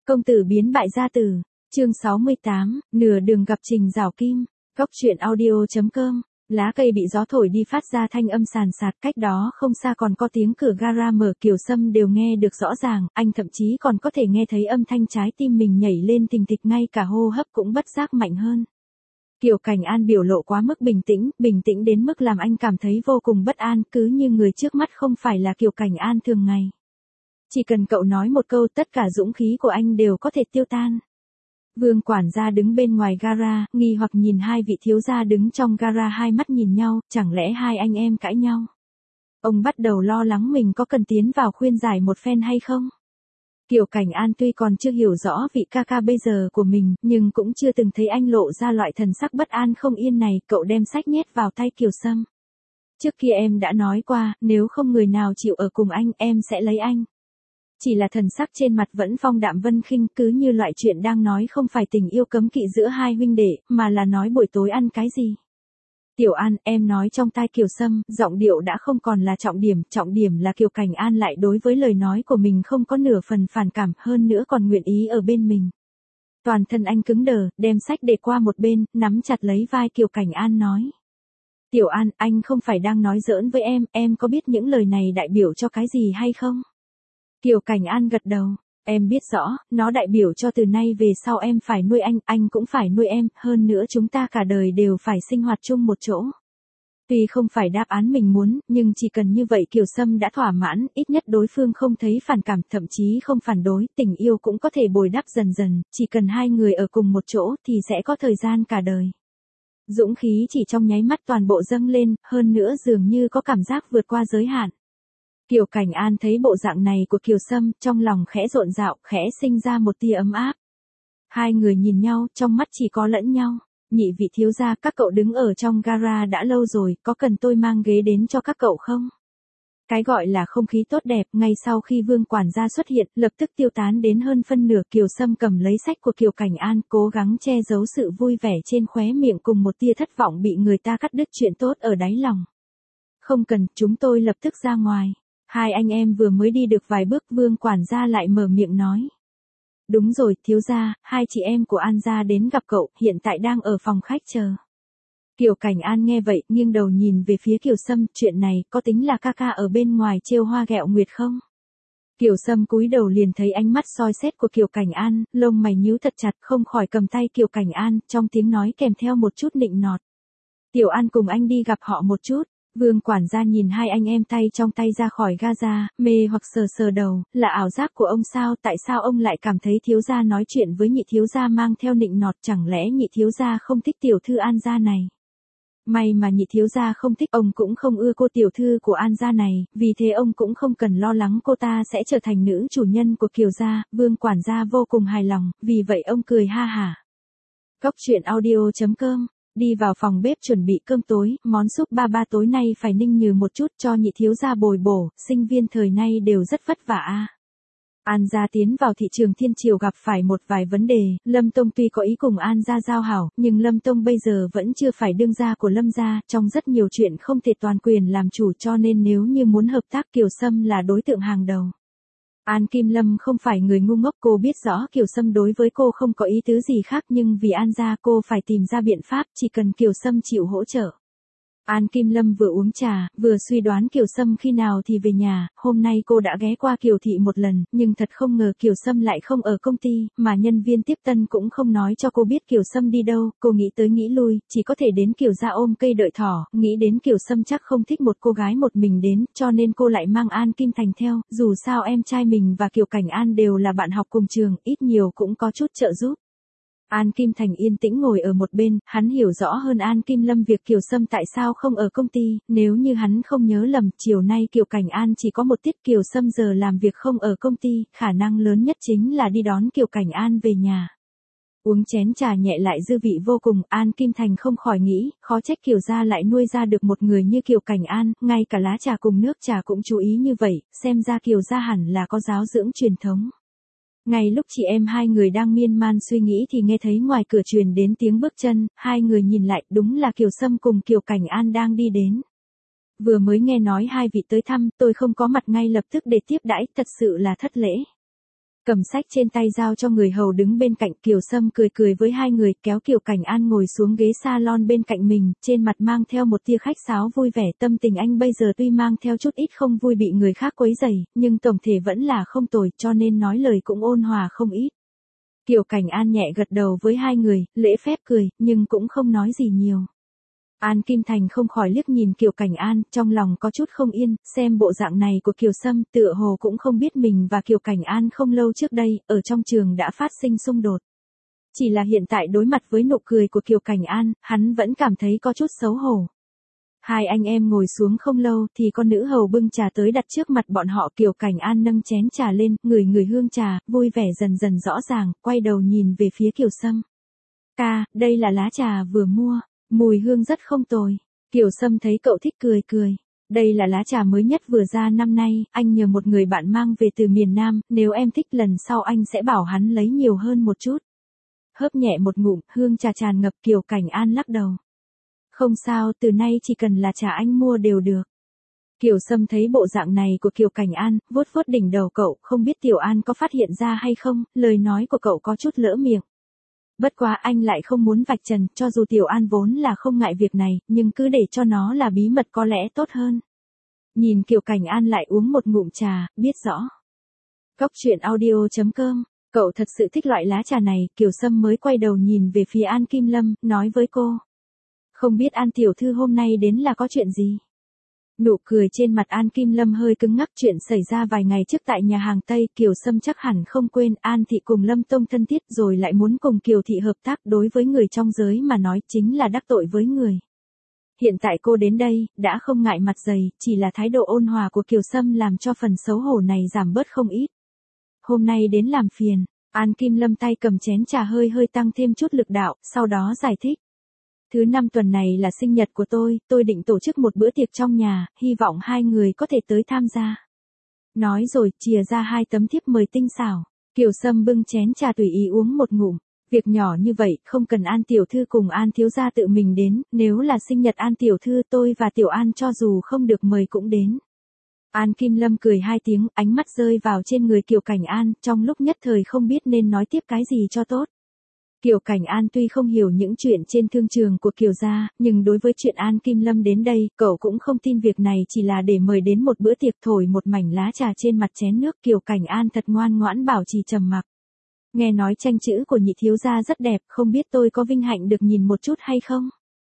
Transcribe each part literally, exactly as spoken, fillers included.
Công tử biến bại gia tử, chương sáu mươi tám, nửa đường gặp Trình Giảo Kim, góc truyện audio.com, lá cây bị gió thổi đi phát ra thanh âm sàn sạt, cách đó không xa còn có tiếng cửa gara mở, Kiều Sâm đều nghe được rõ ràng, anh thậm chí còn có thể nghe thấy âm thanh trái tim mình nhảy lên thình thịch, ngay cả hô hấp cũng bất giác mạnh hơn. Kiều Cảnh An biểu lộ quá mức bình tĩnh, bình tĩnh đến mức làm anh cảm thấy vô cùng bất an, cứ như người trước mắt không phải là Kiều Cảnh An thường ngày. Chỉ cần cậu nói một câu, tất cả dũng khí của anh đều có thể tiêu tan. Vương quản gia đứng bên ngoài gara, nghi hoặc nhìn hai vị thiếu gia đứng trong gara, hai mắt nhìn nhau, chẳng lẽ hai anh em cãi nhau. Ông bắt đầu lo lắng mình có cần tiến vào khuyên giải một phen hay không. Kiều Cảnh An tuy còn chưa hiểu rõ vị ca ca bây giờ của mình, nhưng cũng chưa từng thấy anh lộ ra loại thần sắc bất an không yên này, cậu đem sách nhét vào tay Kiều Sâm. Trước kia em đã nói qua, nếu không người nào chịu ở cùng anh, em sẽ lấy anh. Chỉ là thần sắc trên mặt vẫn phong đạm vân khinh, cứ như loại chuyện đang nói không phải tình yêu cấm kỵ giữa hai huynh đệ, mà là nói buổi tối ăn cái gì. Tiểu An, em nói trong tai Kiều Sâm, giọng điệu đã không còn là trọng điểm, trọng điểm là Kiều Cảnh An lại đối với lời nói của mình không có nửa phần phản cảm, hơn nữa còn nguyện ý ở bên mình. Toàn thân anh cứng đờ, đem sách để qua một bên, nắm chặt lấy vai Kiều Cảnh An nói. Tiểu An, anh không phải đang nói giỡn với em, em có biết những lời này đại biểu cho cái gì hay không? Kiều Cảnh An gật đầu, em biết rõ, nó đại biểu cho từ nay về sau em phải nuôi anh, anh cũng phải nuôi em, hơn nữa chúng ta cả đời đều phải sinh hoạt chung một chỗ. Tuy không phải đáp án mình muốn, nhưng chỉ cần như vậy Kiều Sâm đã thỏa mãn, ít nhất đối phương không thấy phản cảm, thậm chí không phản đối, tình yêu cũng có thể bồi đắp dần dần, chỉ cần hai người ở cùng một chỗ thì sẽ có thời gian cả đời. Dũng khí chỉ trong nháy mắt toàn bộ dâng lên, hơn nữa dường như có cảm giác vượt qua giới hạn. Kiều Cảnh An thấy bộ dạng này của Kiều Sâm, trong lòng khẽ rộn rạo, khẽ sinh ra một tia ấm áp. Hai người nhìn nhau, trong mắt chỉ có lẫn nhau. Nhị vị thiếu gia, các cậu đứng ở trong gara đã lâu rồi, có cần tôi mang ghế đến cho các cậu không? Cái gọi là không khí tốt đẹp, ngay sau khi Vương quản gia xuất hiện, lập tức tiêu tán đến hơn phân nửa. Kiều Sâm cầm lấy sách của Kiều Cảnh An, cố gắng che giấu sự vui vẻ trên khóe miệng cùng một tia thất vọng bị người ta cắt đứt chuyện tốt ở đáy lòng. Không cần, chúng tôi lập tức ra ngoài. Hai anh em vừa mới đi được vài bước, Vương quản gia lại mở miệng nói. Đúng rồi, thiếu gia, hai chị em của An gia đến gặp cậu, hiện tại đang ở phòng khách chờ. Kiều Cảnh An nghe vậy, nghiêng đầu nhìn về phía Kiều Sâm, chuyện này, có tính là ca ca ở bên ngoài trêu hoa ghẹo nguyệt không? Kiều Sâm cúi đầu liền thấy ánh mắt soi xét của Kiều Cảnh An, lông mày nhíu thật chặt, không khỏi cầm tay Kiều Cảnh An, trong tiếng nói kèm theo một chút nịnh nọt. Tiểu An cùng anh đi gặp họ một chút. Vương quản gia nhìn hai anh em tay trong tay ra khỏi gaza, mê hoặc sờ sờ đầu, là ảo giác của ông sao, tại sao ông lại cảm thấy thiếu gia nói chuyện với nhị thiếu gia mang theo nịnh nọt, chẳng lẽ nhị thiếu gia không thích tiểu thư An gia này? May mà nhị thiếu gia không thích, ông cũng không ưa cô tiểu thư của An gia này, vì thế ông cũng không cần lo lắng cô ta sẽ trở thành nữ chủ nhân của Kiều gia. Vương quản gia vô cùng hài lòng, vì vậy ông cười ha hả. Góc truyện audio.com. Đi vào phòng bếp chuẩn bị cơm tối, món súp ba ba tối nay phải ninh nhừ một chút cho nhị thiếu gia bồi bổ, sinh viên thời nay đều rất vất vả a. An gia tiến vào thị trường thiên triều gặp phải một vài vấn đề, Lâm Tông tuy có ý cùng An gia giao hảo, nhưng Lâm Tông bây giờ vẫn chưa phải đương gia của Lâm gia, trong rất nhiều chuyện không thể toàn quyền làm chủ, cho nên nếu như muốn hợp tác Kiều Sâm là đối tượng hàng đầu. An Kim Lâm không phải người ngu ngốc, cô biết rõ Kiều Sâm đối với cô không có ý tứ gì khác, nhưng vì An gia cô phải tìm ra biện pháp, chỉ cần Kiều Sâm chịu hỗ trợ. An Kim Lâm vừa uống trà, vừa suy đoán Kiều Sâm khi nào thì về nhà, hôm nay cô đã ghé qua Kiều thị một lần, nhưng thật không ngờ Kiều Sâm lại không ở công ty, mà nhân viên tiếp tân cũng không nói cho cô biết Kiều Sâm đi đâu, cô nghĩ tới nghĩ lui, chỉ có thể đến Kiều gia ôm cây đợi thỏ, nghĩ đến Kiều Sâm chắc không thích một cô gái một mình đến, cho nên cô lại mang An Kim Thành theo, dù sao em trai mình và Kiều Cảnh An đều là bạn học cùng trường, ít nhiều cũng có chút trợ giúp. An Kim Thành yên tĩnh ngồi ở một bên, hắn hiểu rõ hơn An Kim Lâm việc Kiều Sâm tại sao không ở công ty, nếu như hắn không nhớ lầm, chiều nay Kiều Cảnh An chỉ có một tiết, Kiều Sâm giờ làm việc không ở công ty, khả năng lớn nhất chính là đi đón Kiều Cảnh An về nhà. Uống chén trà nhẹ lại dư vị vô cùng, An Kim Thành không khỏi nghĩ, khó trách Kiều gia lại nuôi ra được một người như Kiều Cảnh An, ngay cả lá trà cùng nước trà cũng chú ý như vậy, xem ra Kiều gia hẳn là có giáo dưỡng truyền thống. Ngay lúc chị em hai người đang miên man suy nghĩ thì nghe thấy ngoài cửa truyền đến tiếng bước chân, hai người nhìn lại, đúng là Kiều Sâm cùng Kiều Cảnh An đang đi đến. Vừa mới nghe nói hai vị tới thăm, tôi không có mặt ngay lập tức để tiếp đãi, thật sự là thất lễ. Cầm sách trên tay giao cho người hầu đứng bên cạnh, Kiều Sâm cười cười với hai người, kéo Kiều Cảnh An ngồi xuống ghế salon bên cạnh mình, trên mặt mang theo một tia khách sáo vui vẻ. Tâm tình anh bây giờ tuy mang theo chút ít không vui bị người khác quấy rầy, nhưng tổng thể vẫn là không tồi, cho nên nói lời cũng ôn hòa không ít. Kiều Cảnh An nhẹ gật đầu với hai người, lễ phép cười, nhưng cũng không nói gì nhiều. An Kim Thành không khỏi liếc nhìn Kiều Cảnh An, trong lòng có chút không yên, xem bộ dạng này của Kiều Sâm, tựa hồ cũng không biết mình và Kiều Cảnh An không lâu trước đây, ở trong trường đã phát sinh xung đột. Chỉ là hiện tại đối mặt với nụ cười của Kiều Cảnh An, hắn vẫn cảm thấy có chút xấu hổ. Hai anh em ngồi xuống không lâu thì con nữ hầu bưng trà tới đặt trước mặt bọn họ. Kiều Cảnh An nâng chén trà lên, ngửi ngửi hương trà, vui vẻ dần dần rõ ràng, quay đầu nhìn về phía Kiều Sâm. Ca, đây là lá trà vừa mua. Mùi hương rất không tồi. Kiều Sâm thấy cậu thích cười cười. Đây là lá trà mới nhất vừa ra năm nay, anh nhờ một người bạn mang về từ miền Nam, nếu em thích lần sau anh sẽ bảo hắn lấy nhiều hơn một chút. Hớp nhẹ một ngụm, hương trà tràn ngập. Kiều Cảnh An lắc đầu. Không sao, từ nay chỉ cần là trà anh mua đều được. Kiều Sâm thấy bộ dạng này của Kiều Cảnh An, vuốt vuốt đỉnh đầu cậu, không biết Tiểu An có phát hiện ra hay không, lời nói của cậu có chút lỡ miệng. Bất quá anh lại không muốn vạch trần, cho dù Tiểu An vốn là không ngại việc này, nhưng cứ để cho nó là bí mật có lẽ tốt hơn. Nhìn Kiều Cảnh An lại uống một ngụm trà, biết rõ. Cốc truyện audio chấm com, cậu thật sự thích loại lá trà này. Kiều Sâm mới quay đầu nhìn về phía An Kim Lâm, nói với cô. Không biết An tiểu thư hôm nay đến là có chuyện gì? Nụ cười trên mặt An Kim Lâm hơi cứng ngắc. Chuyện xảy ra vài ngày trước tại nhà hàng Tây, Kiều Sâm chắc hẳn không quên. An thị cùng Lâm Tông thân thiết rồi lại muốn cùng Kiều thị hợp tác, đối với người trong giới mà nói chính là đắc tội với người. Hiện tại cô đến đây, đã không ngại mặt dày, chỉ là thái độ ôn hòa của Kiều Sâm làm cho phần xấu hổ này giảm bớt không ít. Hôm nay đến làm phiền. An Kim Lâm tay cầm chén trà hơi hơi tăng thêm chút lực đạo, sau đó giải thích. Thứ năm tuần này là sinh nhật của tôi, tôi định tổ chức một bữa tiệc trong nhà, hy vọng hai người có thể tới tham gia. Nói rồi, chìa ra hai tấm thiếp mời tinh xảo. Kiều Sâm bưng chén trà tùy ý uống một ngụm. Việc nhỏ như vậy, không cần An tiểu thư cùng An thiếu gia tự mình đến, nếu là sinh nhật An tiểu thư tôi và Tiểu An cho dù không được mời cũng đến. An Kim Lâm cười hai tiếng, ánh mắt rơi vào trên người Kiều Cảnh An, trong lúc nhất thời không biết nên nói tiếp cái gì cho tốt. Kiều Cảnh An tuy không hiểu những chuyện trên thương trường của Kiều gia, nhưng đối với chuyện An Kim Lâm đến đây, cậu cũng không tin việc này chỉ là để mời đến một bữa tiệc. Thổi một mảnh lá trà trên mặt chén nước, Kiều Cảnh An thật ngoan ngoãn bảo trì trầm mặc. Nghe nói tranh chữ của nhị thiếu gia rất đẹp, không biết tôi có vinh hạnh được nhìn một chút hay không?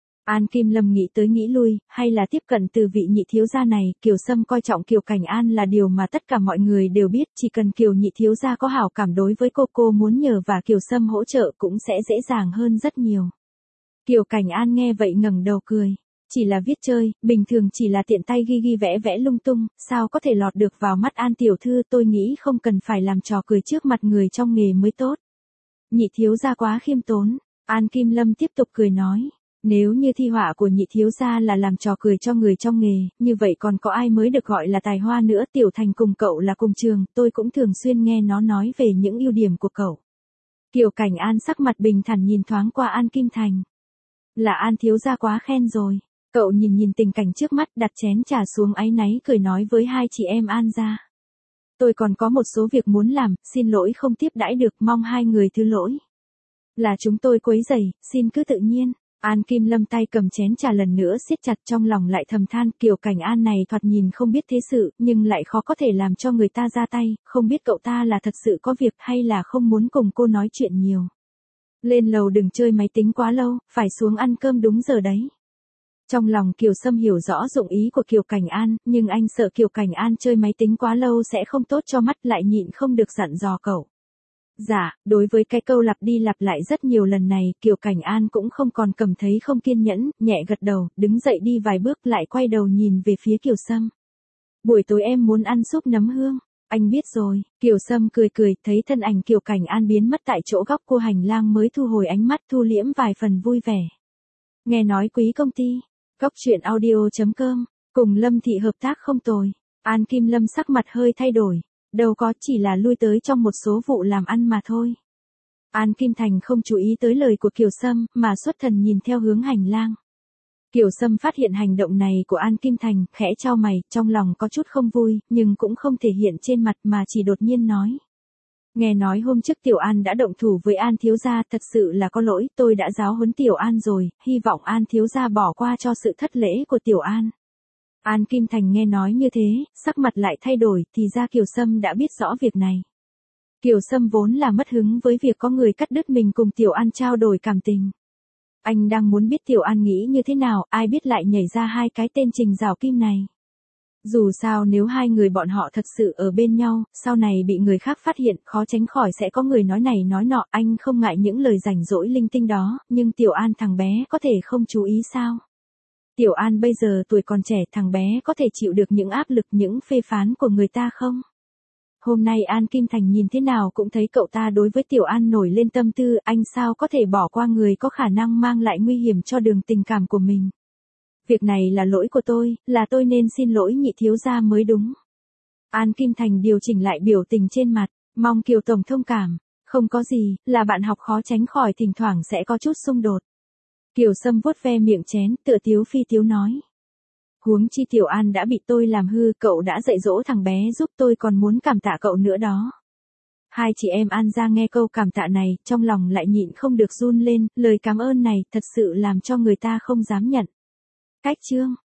An Kim Lâm nghĩ tới nghĩ lui, hay là tiếp cận từ vị nhị thiếu gia này. Kiều Sâm coi trọng Kiều Cảnh An là điều mà tất cả mọi người đều biết, chỉ cần Kiều nhị thiếu gia có hảo cảm đối với cô cô muốn nhờ và Kiều Sâm hỗ trợ cũng sẽ dễ dàng hơn rất nhiều. Kiều Cảnh An nghe vậy ngẩng đầu cười. Chỉ là viết chơi, bình thường chỉ là tiện tay ghi ghi vẽ vẽ lung tung, sao có thể lọt được vào mắt An tiểu thư. Tôi nghĩ không cần phải làm trò cười trước mặt người trong nghề mới tốt. Nhị thiếu gia quá khiêm tốn. An Kim Lâm tiếp tục cười nói. Nếu như thi họa của nhị thiếu gia là làm trò cười cho người trong nghề, như vậy còn có ai mới được gọi là tài hoa nữa. Tiểu Thành cùng cậu là cùng trường, tôi cũng thường xuyên nghe nó nói về những ưu điểm của cậu. Kiều Cảnh An sắc mặt bình thản nhìn thoáng qua An Kim Thành. Là An thiếu gia quá khen rồi. Cậu nhìn nhìn tình cảnh trước mắt, đặt chén trà xuống áy náy cười nói với hai chị em An gia. Tôi còn có một số việc muốn làm, xin lỗi không tiếp đãi được, mong hai người thứ lỗi. Là chúng tôi quấy rầy, xin cứ tự nhiên. An Kim Lâm tay cầm chén trà lần nữa siết chặt, trong lòng lại thầm than. Kiều Cảnh An này thoạt nhìn không biết thế sự, nhưng lại khó có thể làm cho người ta ra tay, không biết cậu ta là thật sự có việc hay là không muốn cùng cô nói chuyện nhiều. Lên lầu đừng chơi máy tính quá lâu, phải xuống ăn cơm đúng giờ đấy. Trong lòng Kiều Sâm hiểu rõ dụng ý của Kiều Cảnh An, nhưng anh sợ Kiều Cảnh An chơi máy tính quá lâu sẽ không tốt cho mắt, lại nhịn không được dặn dò cậu. Dạ, đối với cái câu lặp đi lặp lại rất nhiều lần này, Kiều Cảnh An cũng không còn cảm thấy không kiên nhẫn, nhẹ gật đầu, đứng dậy đi vài bước lại quay đầu nhìn về phía Kiều Sâm. Buổi tối em muốn ăn súp nấm hương. Anh biết rồi. Kiều Sâm cười cười, thấy thân ảnh Kiều Cảnh An biến mất tại chỗ góc cô hành lang mới thu hồi ánh mắt, thu liễm vài phần vui vẻ. Nghe nói quý công ty, cốc truyện audio chấm com, cùng Lâm thị hợp tác không tồi. An Kim Lâm sắc mặt hơi thay đổi. Đâu có, chỉ là lui tới trong một số vụ làm ăn mà thôi. An Kim Thành không chú ý tới lời của Kiều Sâm, mà xuất thần nhìn theo hướng hành lang. Kiều Sâm phát hiện hành động này của An Kim Thành, khẽ chau mày, trong lòng có chút không vui, nhưng cũng không thể hiện trên mặt mà chỉ đột nhiên nói. Nghe nói hôm trước Tiểu An đã động thủ với An thiếu gia, thật sự là có lỗi, tôi đã giáo huấn Tiểu An rồi, hy vọng An thiếu gia bỏ qua cho sự thất lễ của Tiểu An. An Kim Thành nghe nói như thế, sắc mặt lại thay đổi, thì ra Kiều Sâm đã biết rõ việc này. Kiều Sâm vốn là mất hứng với việc có người cắt đứt mình cùng Tiểu An trao đổi cảm tình. Anh đang muốn biết Tiểu An nghĩ như thế nào, ai biết lại nhảy ra hai cái tên Trình Giảo Kim này. Dù sao nếu hai người bọn họ thật sự ở bên nhau, sau này bị người khác phát hiện, khó tránh khỏi sẽ có người nói này nói nọ, anh không ngại những lời rảnh rỗi linh tinh đó, nhưng Tiểu An thằng bé có thể không chú ý sao? Tiểu An bây giờ tuổi còn trẻ, thằng bé có thể chịu được những áp lực, những phê phán của người ta không? Hôm nay An Kim Thành nhìn thế nào cũng thấy cậu ta đối với Tiểu An nổi lên tâm tư, anh sao có thể bỏ qua người có khả năng mang lại nguy hiểm cho đường tình cảm của mình. Việc này là lỗi của tôi, là tôi nên xin lỗi nhị thiếu gia mới đúng. An Kim Thành điều chỉnh lại biểu tình trên mặt, mong Kiều Tổng thông cảm, không có gì, là bạn học khó tránh khỏi thỉnh thoảng sẽ có chút xung đột. Kiều Sâm vuốt ve miệng chén, tựa tiếu phi tiếu nói. Huống chi Tiểu An đã bị tôi làm hư, cậu đã dạy dỗ thằng bé giúp tôi, còn muốn cảm tạ cậu nữa đó. Hai chị em An ra nghe câu cảm tạ này, trong lòng lại nhịn không được run lên, lời cảm ơn này thật sự làm cho người ta không dám nhận. Cách chương